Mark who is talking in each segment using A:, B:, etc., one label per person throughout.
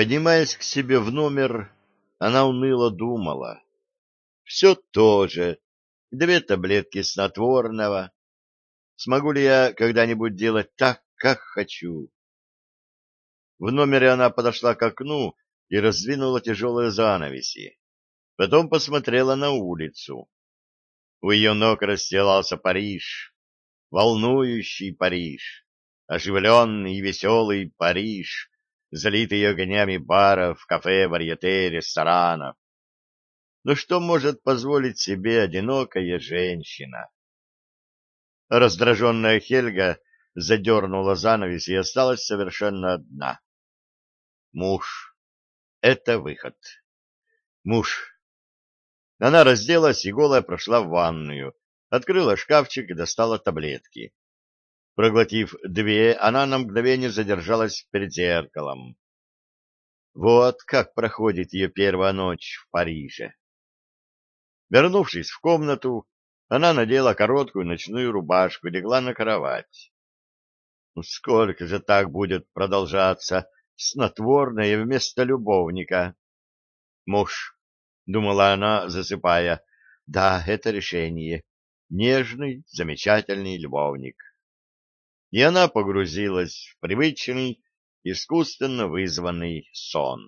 A: Поднимаясь к себе в номер, она уныло думала. Все то же. 2 таблетки снотворного. Смогу ли я когда-нибудь делать так, как хочу? В номере она подошла к окну и раздвинула тяжелые занавеси. Потом посмотрела на улицу. У ее ног расстилался Париж, волнующий Париж, оживленный и веселый Париж, залитый огнями баров, кафе, варьете, ресторанов. Но что может позволить себе одинокая женщина? Раздраженная Хельга задернула занавес и осталась совершенно одна. Муж. Это выход. Муж. Она разделась и голая прошла в ванную, открыла шкафчик и достала таблетки. Проглотив 2, она на мгновение задержалась перед зеркалом. Вот как проходит ее первая ночь в Париже. Вернувшись в комнату, она надела короткую ночную рубашку и легла на кровать. Ну, сколько же так будет продолжаться снотворное вместо любовника? Муж, — думала она, засыпая, — да, это решение. Нежный, замечательный любовник. И она погрузилась в привычный, искусственно вызванный сон.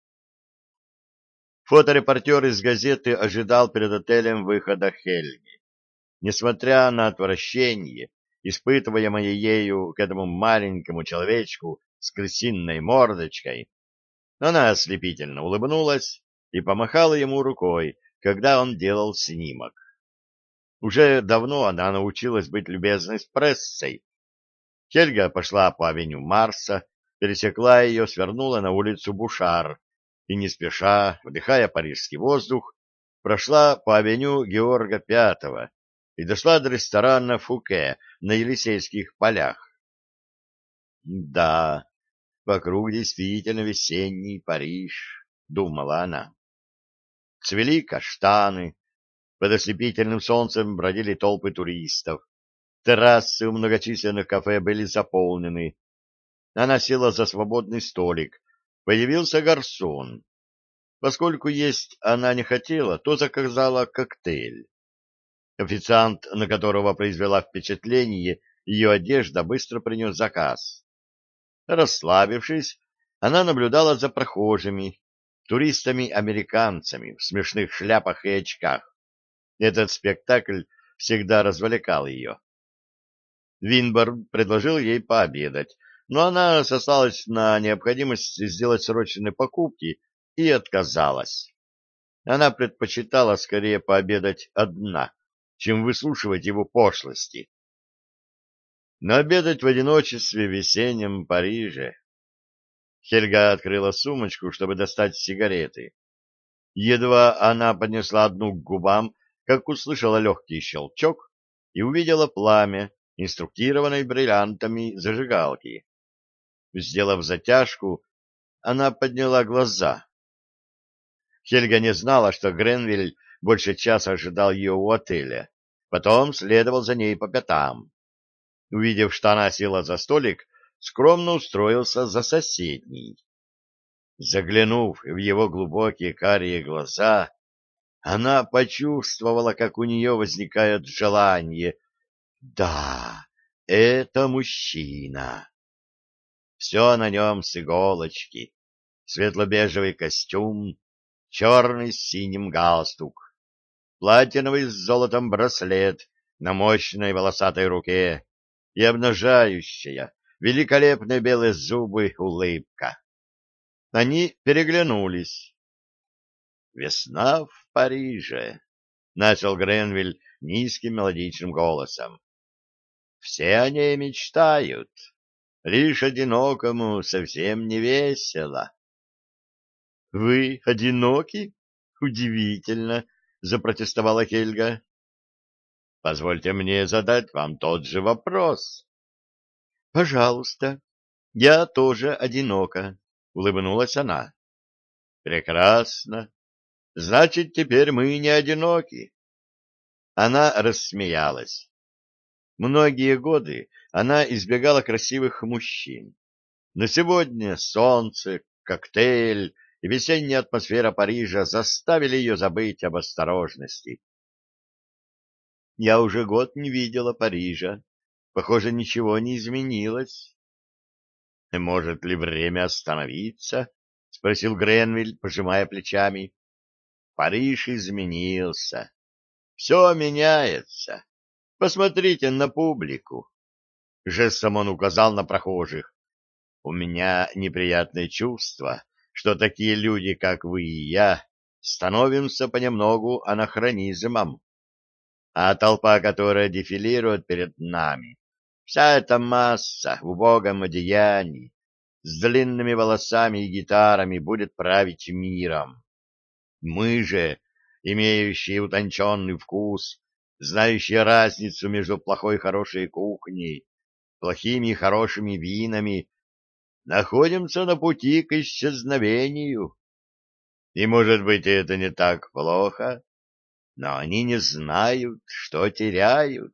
A: Фоторепортер из газеты ожидал перед отелем выхода Хельги. Несмотря на отвращение, испытываемое ею к этому маленькому человечку с крысиной мордочкой, она ослепительно улыбнулась и помахала ему рукой, когда он делал снимок. Уже давно она научилась быть любезной с прессой. Хельга пошла по авеню Марса, пересекла ее, свернула на улицу Бушар и, не спеша, вдыхая парижский воздух, прошла по авеню Георга Пятого и дошла до ресторана «Фуке» на Елисейских полях. «Да, вокруг действительно весенний Париж», — думала она. Цвели каштаны, под ослепительным солнцем бродили толпы туристов, террасы у многочисленных кафе были заполнены. Она села за свободный столик. Появился гарсон. Поскольку есть она не хотела, то заказала коктейль. Официант, на которого произвела впечатление ее одежда, быстро принес заказ. Расслабившись, она наблюдала за прохожими, туристами-американцами в смешных шляпах и очках. Этот спектакль всегда развлекал ее. Винборн предложил ей пообедать, но она сослалась на необходимость сделать срочные покупки и отказалась. Она предпочитала скорее пообедать одна, чем выслушивать его пошлости. Но обедать в одиночестве в весеннем Париже... Хельга открыла сумочку, чтобы достать сигареты. Едва она поднесла одну к губам, как услышала легкий щелчок и увидела пламя инструктированной бриллиантами зажигалки. Сделав затяжку, она подняла глаза. Хельга не знала, что Гренвиль больше часа ожидал ее у отеля. Потом следовал за ней по пятам. Увидев, что она села за столик, скромно устроился за соседний. Заглянув в его глубокие карие глаза, она почувствовала, как у нее возникает желание. Да, это мужчина. Все на нем с иголочки. Светло-бежевый костюм, черный с синим галстук, платиновый с золотом браслет на мощной волосатой руке и обнажающая великолепные белые зубы улыбка. Они переглянулись. «Весна в Париже», — начал Гренвиль низким мелодичным голосом. «Все о ней мечтают. Лишь одинокому совсем не весело». «Вы одиноки? Удивительно», — запротестовала Хельга. «Позвольте мне задать вам тот же вопрос». «Пожалуйста, я тоже одинока», — улыбнулась она. «Прекрасно. Значит, теперь мы не одиноки». Она рассмеялась. Многие годы она избегала красивых мужчин. Но сегодня солнце, коктейль и весенняя атмосфера Парижа заставили ее забыть об осторожности. «Я уже год не видела Парижа. Похоже, ничего не изменилось». «Может ли время остановиться?» — спросил Гренвиль, пожимая плечами. «Париж изменился. Все меняется. Посмотрите на публику». Жестом он указал на прохожих. «У меня неприятное чувство, что такие люди, как вы и я, становимся понемногу анахронизмом. А толпа, которая дефилирует перед нами, вся эта масса в убогом одеянии, с длинными волосами и гитарами будет править миром. Мы же, имеющие утонченный вкус, знающие разницу между плохой и хорошей кухней, плохими и хорошими винами, находимся на пути к исчезновению. И, может быть, это не так плохо, но они не знают, что теряют».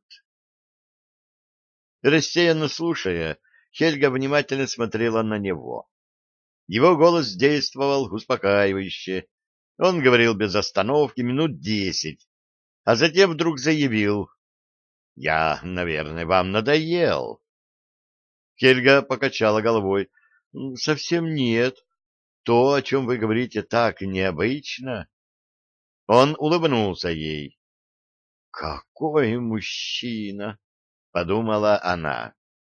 A: Рассеянно слушая, Хельга внимательно смотрела на него. Его голос действовал успокаивающе. Он говорил без остановки минут 10, а затем вдруг заявил: «Я, наверное, вам надоел». Хельга покачала головой. «Совсем нет. То, о чем вы говорите, так необычно». Он улыбнулся ей. «Какой мужчина!» — подумала она.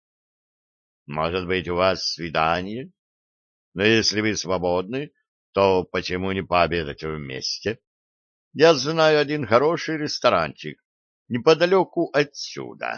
A: «Может быть, у вас свидание? Но если вы свободны, то почему не пообедать вместе? Я знаю один хороший ресторанчик неподалеку отсюда».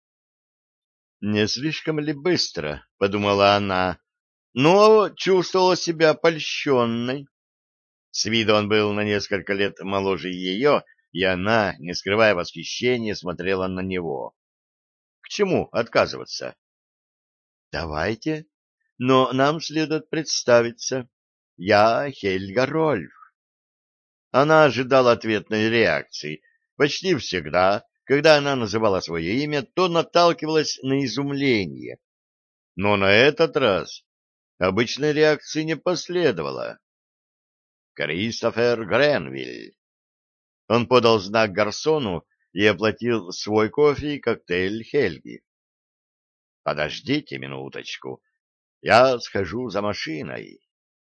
A: «Не слишком ли быстро?» — подумала она, но чувствовала себя польщенной. С виду он был на несколько лет моложе ее, и она, не скрывая восхищения, смотрела на него. К чему отказываться? «Давайте, но нам следует представиться. Я Хельга Рольф». Она ожидала ответной реакции. Почти всегда, когда она называла свое имя, то наталкивалась на изумление. Но на этот раз обычной реакции не последовало. «Кристофер Гренвиль». Он подал знак гарсону и оплатил свой кофе и коктейль Хельги. «Подождите минуточку, я схожу за машиной».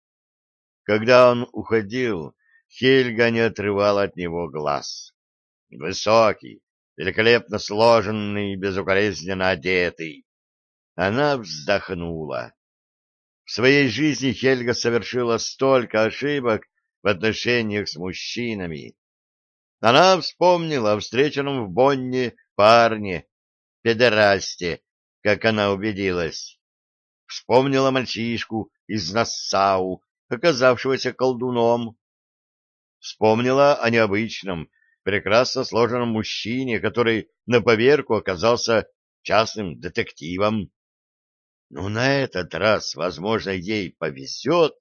A: Когда он уходил, Хельга не отрывала от него глаз. Высокий, великолепно сложенный, безукоризненно одетый. Она вздохнула. В своей жизни Хельга совершила столько ошибок в отношениях с мужчинами. Она вспомнила о встреченном в Бонне парне, педерасте, как она убедилась. Вспомнила мальчишку из Нассау, оказавшегося колдуном. Вспомнила о необычном, прекрасно сложенном мужчине, который на поверку оказался частным детективом. Но на этот раз, возможно, ей повезет.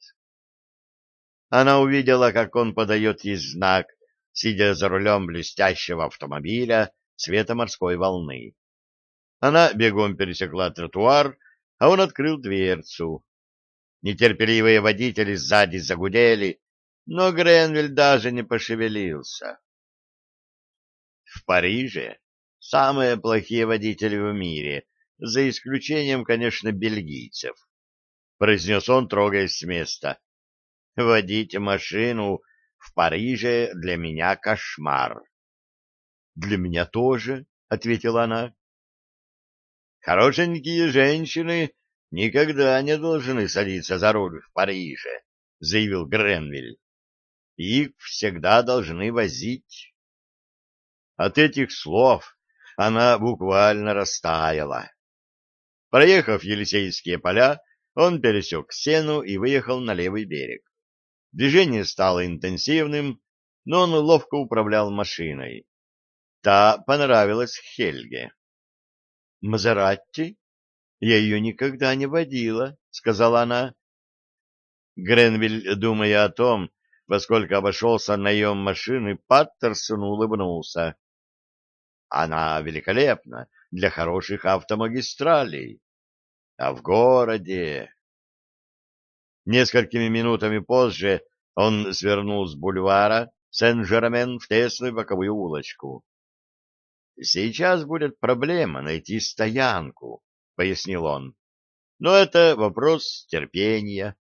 A: Она увидела, как он подает ей знак, сидя за рулем блестящего автомобиля цвета морской волны. Она бегом пересекла тротуар, а он открыл дверцу. Нетерпеливые водители сзади загудели, но Гренвиль даже не пошевелился. В Париже самые плохие водители в мире, за исключением, конечно, бельгийцев, произнес он, трогаясь с места. Водить машину в Париже для меня кошмар. Для меня тоже, ответила она. Хорошенькие женщины никогда не должны садиться за руль в Париже, заявил Гренвиль. Их всегда должны возить. От этих слов она буквально растаяла. Проехав Елисейские поля, он пересек Сену и выехал на левый берег. Движение стало интенсивным, но он ловко управлял машиной. Та понравилась Хельге. «Мазератти? Я ее никогда не водила», — сказала она. Гренвиль, думая о том, во сколько обошелся наем машины, Паттерсону улыбнулся. «Она великолепна для хороших автомагистралей. А в городе...» Несколькими минутами позже он свернул с бульвара Сен-Жермен в тесную боковую улочку. «Сейчас будет проблема найти стоянку», — пояснил он. «Но это вопрос терпения.